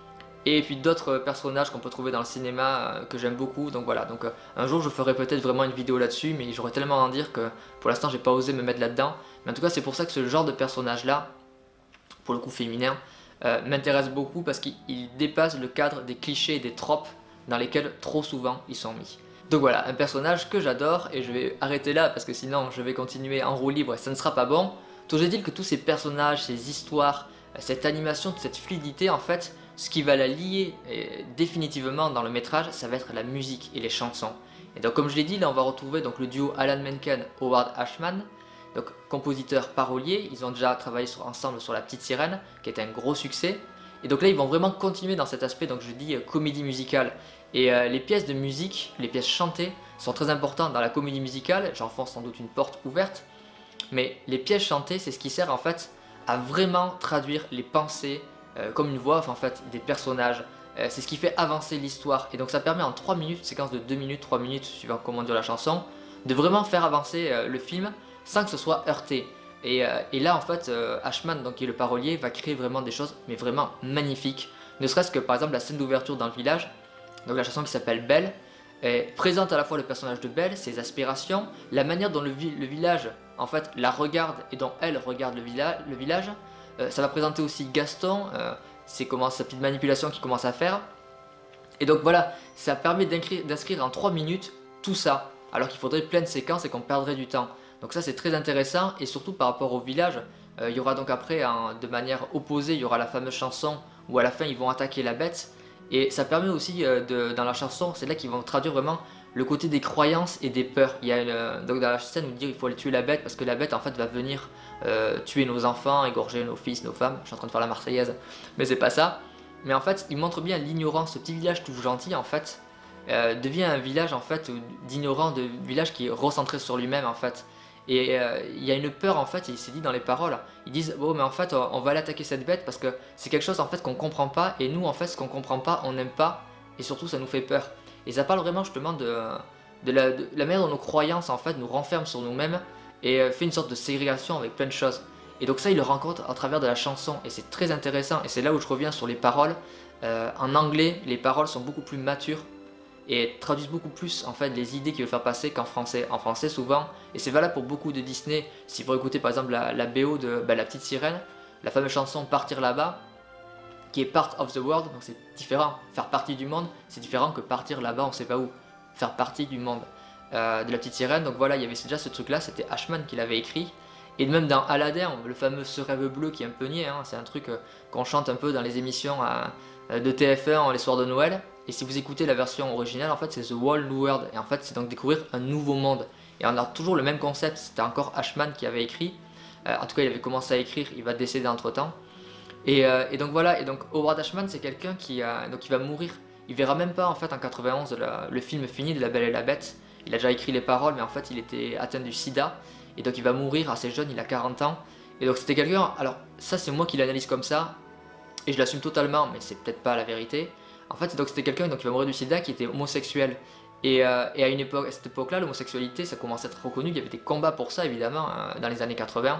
Et puis d'autres personnages qu'on peut trouver dans le cinéma euh, que j'aime beaucoup. Donc voilà, donc euh, un jour je ferai peut-être vraiment une vidéo là-dessus. Mais j'aurais tellement à en dire que pour l'instant j'ai pas osé me mettre là-dedans. Mais en tout cas c'est pour ça que ce genre de personnage là, pour le coup féminin, euh, m'intéresse beaucoup. Parce qu'il dépasse le cadre des clichés et des tropes dans lesquels trop souvent ils sont mis. Donc voilà, un personnage que j'adore et je vais arrêter là parce que sinon je vais continuer en roue libre et ça ne sera pas bon. Toujours est-il que tous ces personnages, ces histoires, cette animation, cette fluidité en fait, ce qui va la lier et définitivement dans le métrage, ça va être la musique et les chansons. Et donc comme je l'ai dit, là on va retrouver donc le duo Alan Menken, Howard Ashman, donc compositeur parolier. Ils ont déjà travaillé sur, ensemble sur La Petite Sirène, qui est un gros succès. Et donc là ils vont vraiment continuer dans cet aspect, donc je dis euh, comédie musicale. Et euh, les pièces de musique, les pièces chantées sont très importantes dans la comédie musicale. J'enfonce sans doute une porte ouverte. Mais les pièces chantées, c'est ce qui sert en fait à vraiment traduire les pensées euh, comme une voix en fait des personnages. Euh, c'est ce qui fait avancer l'histoire. Et donc ça permet en trois minutes, séquence de deux minutes, trois minutes suivant comment dire la chanson, de vraiment faire avancer euh, le film sans que ce soit heurté. Et, euh, et là en fait euh, Ashman, donc, qui est le parolier, va créer vraiment des choses mais vraiment magnifiques. Ne serait-ce que par exemple la scène d'ouverture dans le village, donc la chanson qui s'appelle Belle, est présente à la fois le personnage de Belle, ses aspirations, la manière dont le, vi le village en fait la regarde et dont elle regarde le, villa le village. Euh, ça va présenter aussi Gaston, euh, c'est comment sa petite manipulation qu'il commence à faire. Et donc voilà, ça permet d'inscrire en trois minutes tout ça, alors qu'il faudrait plein de séquences et qu'on perdrait du temps. Donc ça c'est très intéressant et surtout par rapport au village, euh, il y aura donc après hein, de manière opposée, il y aura la fameuse chanson où à la fin ils vont attaquer la bête. Et ça permet aussi, euh, de, dans la chanson, c'est là qu'ils vont traduire vraiment le côté des croyances et des peurs. Il y a une, euh, donc dans la scène où ils disent qu'il faut aller tuer la bête parce que la bête en fait va venir euh, tuer nos enfants, égorger nos fils, nos femmes. Je suis en train de faire la Marseillaise, mais c'est pas ça. Mais en fait, il montre bien l'ignorance. Ce petit village tout gentil en fait euh, devient un village en fait d'ignorants, de village qui est recentré sur lui-même en fait. Et euh, il y a une peur en fait, et il s'est dit dans les paroles, ils disent oh mais en fait on va l'attaquer cette bête parce que c'est quelque chose en fait qu'on comprend pas et nous en fait ce qu'on comprend pas on n'aime pas et surtout ça nous fait peur. Et ça parle vraiment justement de, de, la, de la manière dont nos croyances en fait nous renferment sur nous-mêmes et euh, fait une sorte de ségrégation avec plein de choses. Et donc ça il le rencontre à travers de la chanson et c'est très intéressant et c'est là où je reviens sur les paroles. Euh, en anglais les paroles sont beaucoup plus matures et traduisent beaucoup plus en fait les idées qu'il veut faire passer qu'en français. En français souvent, et c'est valable pour beaucoup de Disney, si vous écoutez par exemple la, la B O de bah, La Petite Sirène, la fameuse chanson Partir là-bas, qui est Part of the World, donc c'est différent. Faire partie du monde, c'est différent que partir là-bas on sait pas où. Faire partie du monde euh, de La Petite Sirène, donc voilà, il y avait déjà ce truc là, c'était Ashman qui l'avait écrit. Et même dans Aladdin, le fameux Ce rêve bleu qui est un peu niais, hein, c'est un truc euh, qu'on chante un peu dans les émissions euh, de T F un les soirs de Noël. Et si vous écoutez la version originale, en fait c'est The Whole New World. Et en fait c'est donc découvrir un nouveau monde. Et on a toujours le même concept, c'était encore Ashman qui avait écrit. Euh, en tout cas il avait commencé à écrire, il va décéder entre temps. Et, euh, et donc voilà, et donc Howard Ashman c'est quelqu'un qui, euh, donc, il va mourir. Il verra même pas en fait en quatre-vingt-onze le, le film fini de La Belle et la Bête. Il a déjà écrit les paroles mais en fait il était atteint du sida. Et donc il va mourir assez jeune, il a quarante ans. Et donc c'était quelqu'un, alors ça c'est moi qui l'analyse comme ça. Et je l'assume totalement mais c'est peut-être pas la vérité. En fait, donc c'était quelqu'un qui va mourir du sida qui était homosexuel. Et, euh, et à, une époque, à cette époque-là, l'homosexualité, ça commençait à être reconnu. Il y avait des combats pour ça, évidemment, euh, dans les années quatre-vingts.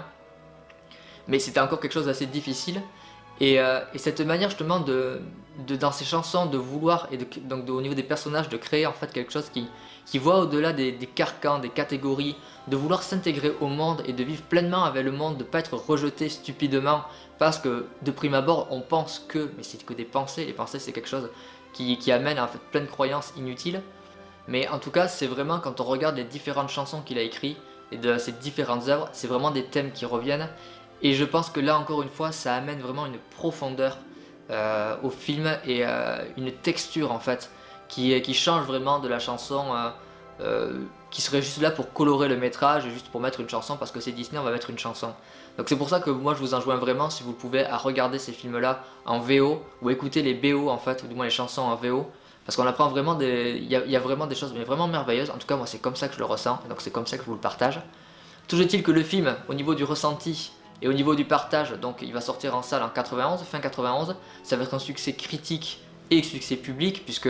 Mais c'était encore quelque chose d'assez difficile. Et, euh, et cette manière, justement, de, de, dans ses chansons, de vouloir, et de, donc de, au niveau des personnages, de créer en fait quelque chose qui, qui voit au-delà des, des carcans, des catégories, de vouloir s'intégrer au monde et de vivre pleinement avec le monde, de ne pas être rejeté stupidement. Parce que de prime abord, on pense que, mais c'est que des pensées, les pensées c'est quelque chose qui, qui amène en fait plein de croyances inutiles. Mais en tout cas, c'est vraiment quand on regarde les différentes chansons qu'il a écrites et de ses différentes œuvres, c'est vraiment des thèmes qui reviennent. Et je pense que là encore une fois, ça amène vraiment une profondeur euh, au film et euh, une texture en fait qui, qui change vraiment de la chanson euh, euh, qui serait juste là pour colorer le métrage et juste pour mettre une chanson parce que c'est Disney, on va mettre une chanson. Donc c'est pour ça que moi je vous enjoins vraiment, si vous pouvez, à regarder ces films là en V O ou écouter les B O en fait, ou du moins les chansons en V O, parce qu'on apprend vraiment des... il y, a, il y a vraiment des choses mais vraiment merveilleuses. En tout cas moi c'est comme ça que je le ressens, donc c'est comme ça que je vous le partage. Toujours est-il que le film, au niveau du ressenti et au niveau du partage, donc il va sortir en salle en quatre-vingt-onze, fin quatre-vingt-onze, ça va être un succès critique et succès public, puisque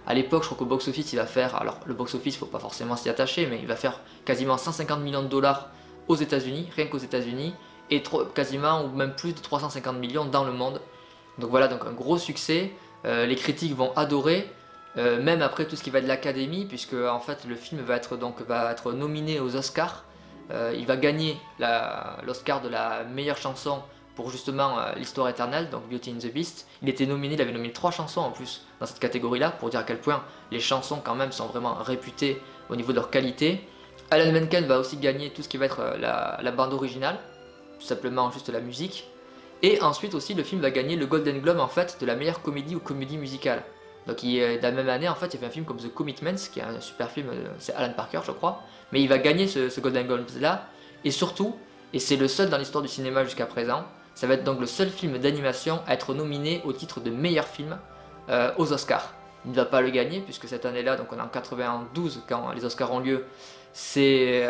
À l'époque, je crois qu'au box-office, il va faire, alors le box-office, il ne faut pas forcément s'y attacher, mais il va faire quasiment cent cinquante millions de dollars aux États-Unis, rien qu'aux États-Unis, et quasiment ou même plus de trois cent cinquante millions dans le monde. Donc voilà, donc un gros succès. Euh, les critiques vont adorer, euh, même après tout ce qui va de l'académie, puisque en fait le film va être, donc, va être nominé aux Oscars. Euh, il va gagner l'Oscar de la meilleure chanson pour justement euh, l'histoire éternelle, donc Beauty and the Beast. Il était nominé, il avait nominé trois chansons en plus dans cette catégorie-là, pour dire à quel point les chansons quand même sont vraiment réputées au niveau de leur qualité. Alan Menken va aussi gagner tout ce qui va être euh, la, la bande originale, tout simplement juste la musique. Et ensuite aussi le film va gagner le Golden Globe en fait de la meilleure comédie ou comédie musicale. Donc il, dans la même année en fait il y avait un film comme The Commitments qui est un super film, c'est Alan Parker je crois, mais il va gagner ce, ce Golden Globe là, et surtout, et c'est le seul dans l'histoire du cinéma jusqu'à présent, ça va être donc le seul film d'animation à être nominé au titre de meilleur film euh, aux Oscars. Il ne va pas le gagner puisque cette année là, donc on est en quatre-vingt-douze quand les Oscars ont lieu, c'est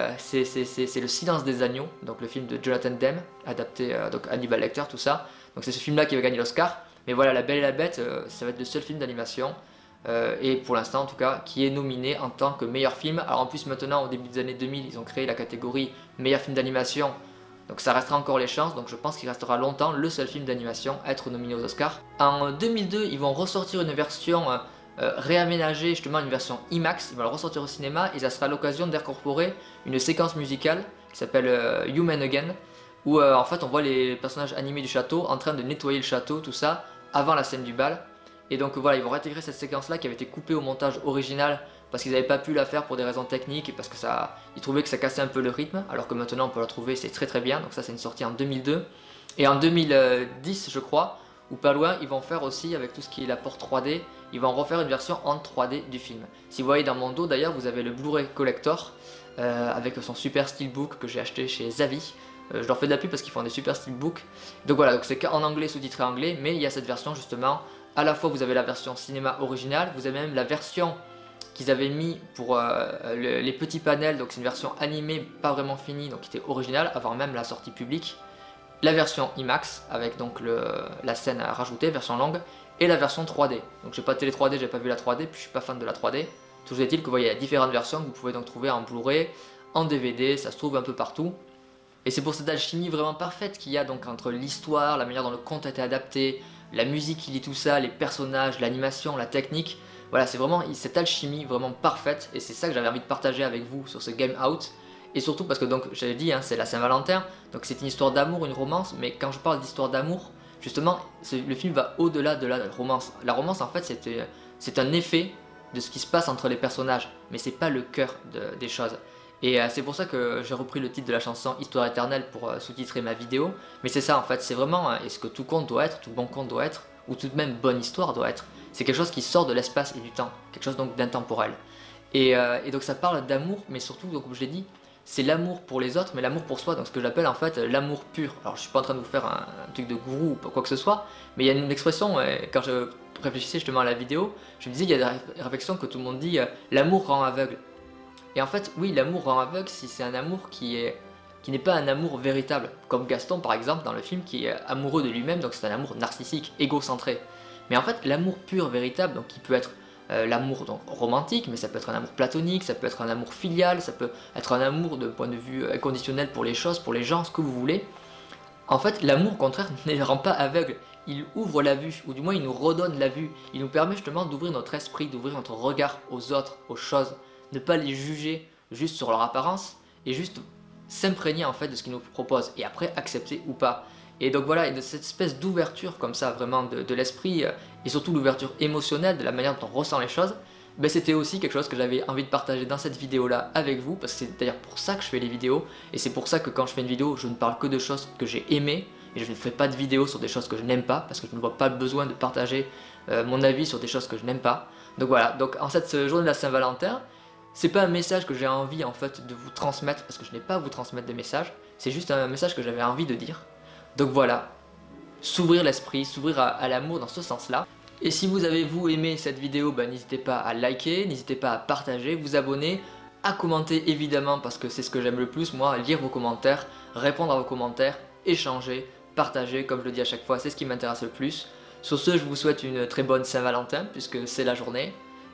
le Silence des agneaux, donc le film de Jonathan Demme, adapté euh, donc Hannibal Lecter, tout ça. Donc c'est ce film là qui va gagner l'Oscar. Mais voilà, La Belle et la Bête, euh, ça va être le seul film d'animation, euh, et pour l'instant en tout cas, qui est nominé en tant que meilleur film. Alors en plus maintenant, au début des années deux mille, ils ont créé la catégorie meilleur film d'animation, donc ça restera encore les chances, donc je pense qu'il restera longtemps le seul film d'animation à être nominé aux Oscars. En deux mille deux, ils vont ressortir une version euh, euh, réaménagée, justement une version IMAX, ils vont le ressortir au cinéma, et ça sera l'occasion d'incorporer une séquence musicale qui s'appelle euh, Human Again, où euh, en fait on voit les personnages animés du château en train de nettoyer le château, tout ça, avant la scène du bal. Et donc voilà, ils vont réintégrer cette séquence là qui avait été coupée au montage original parce qu'ils n'avaient pas pu la faire pour des raisons techniques et parce que ça, ils trouvaient que ça cassait un peu le rythme, alors que maintenant on peut la trouver, c'est très très bien. Donc ça c'est une sortie en deux mille deux. Et en deux mille dix je crois, ou pas loin, ils vont faire aussi avec tout ce qui est l'apport trois D, ils vont refaire une version en trois D du film. Si vous voyez dans mon dos d'ailleurs, vous avez le Blu-ray Collector euh, avec son super steelbook que j'ai acheté chez Zavi. Euh, je leur fais de la pub parce qu'ils font des super steelbooks. Donc voilà, c'est qu'en anglais, sous-titré anglais, mais il y a cette version justement. À la fois vous avez la version cinéma originale, vous avez même la version qu'ils avaient mis pour euh, le, les petits panels, donc c'est une version animée pas vraiment finie, donc qui était originale avant même la sortie publique. La version IMAX avec donc le, la scène à rajouter, version longue, et la version trois D. Donc j'ai pas de télé trois D, j'ai pas vu la trois D, puis je suis pas fan de la trois D. Toujours est-il que vous voyez, il y a différentes versions que vous pouvez donc trouver en Blu-ray, en D V D, ça se trouve un peu partout. Et c'est pour cette alchimie vraiment parfaite qu'il y a donc entre l'histoire, la manière dont le conte a été adapté, la musique qui lit tout ça, les personnages, l'animation, la technique. Voilà, c'est vraiment cette alchimie vraiment parfaite, et c'est ça que j'avais envie de partager avec vous sur ce Game Out. Et surtout parce que donc j'avais dit, hein, c'est la Saint-Valentin, donc c'est une histoire d'amour, une romance, mais quand je parle d'histoire d'amour, justement, le film va au-delà de la romance. La romance en fait c'est un effet de ce qui se passe entre les personnages, mais c'est pas le cœur de, des choses. Et euh, c'est pour ça que j'ai repris le titre de la chanson Histoire éternelle pour euh, sous-titrer ma vidéo. Mais c'est ça en fait, c'est vraiment, euh, et ce que tout conte doit être, tout bon conte doit être, ou toute même bonne histoire doit être, c'est quelque chose qui sort de l'espace et du temps, quelque chose donc d'intemporel. Et, euh, et donc ça parle d'amour, mais surtout, donc, comme je l'ai dit, c'est l'amour pour les autres, mais l'amour pour soi, donc ce que j'appelle en fait l'amour pur. Alors je suis pas en train de vous faire un, un truc de gourou ou quoi que ce soit, mais il y a une expression, euh, quand je réfléchissais justement à la vidéo, je me disais, il y a des réflexions que tout le monde dit, euh, l'amour rend aveugle. Et en fait, oui, l'amour rend aveugle si c'est un amour qui est qui n'est pas un amour véritable, comme Gaston par exemple dans le film qui est amoureux de lui-même, donc c'est un amour narcissique, égocentré. Mais en fait, l'amour pur, véritable, donc qui peut être euh, l'amour donc romantique, mais ça peut être un amour platonique, ça peut être un amour filial, ça peut être un amour de point de vue inconditionnel pour les choses, pour les gens, ce que vous voulez. En fait, l'amour, au contraire, ne les rend pas aveugles. Il ouvre la vue, ou du moins il nous redonne la vue. Il nous permet justement d'ouvrir notre esprit, d'ouvrir notre regard aux autres, aux choses, ne pas les juger juste sur leur apparence, et juste s'imprégner en fait de ce qu'ils nous proposent, et après accepter ou pas. Et donc voilà, et de cette espèce d'ouverture comme ça, vraiment de, de l'esprit, et surtout l'ouverture émotionnelle, de la manière dont on ressent les choses, ben c'était aussi quelque chose que j'avais envie de partager dans cette vidéo là avec vous, parce que c'est d'ailleurs pour ça que je fais les vidéos, et c'est pour ça que quand je fais une vidéo, je ne parle que de choses que j'ai aimées, et je ne fais pas de vidéos sur des choses que je n'aime pas, parce que je ne vois pas le besoin de partager euh, mon avis sur des choses que je n'aime pas. Donc voilà, donc en cette journée de la Saint-Valentin, c'est pas un message que j'ai envie en fait de vous transmettre, parce que je n'ai pas à vous transmettre des messages, c'est juste un message que j'avais envie de dire. Donc voilà, s'ouvrir l'esprit, s'ouvrir à, à l'amour dans ce sens-là. Et si vous avez vous aimé cette vidéo, ben, n'hésitez pas à liker, n'hésitez pas à partager, vous abonner, à commenter évidemment parce que c'est ce que j'aime le plus, moi, lire vos commentaires, répondre à vos commentaires, échanger, partager, comme je le dis à chaque fois, c'est ce qui m'intéresse le plus. Sur ce, je vous souhaite une très bonne Saint-Valentin puisque c'est la journée.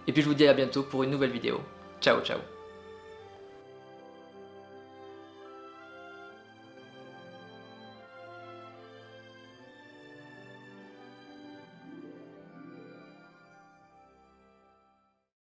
Et puis je vous dis à bientôt pour une nouvelle vidéo. Ciao ciao.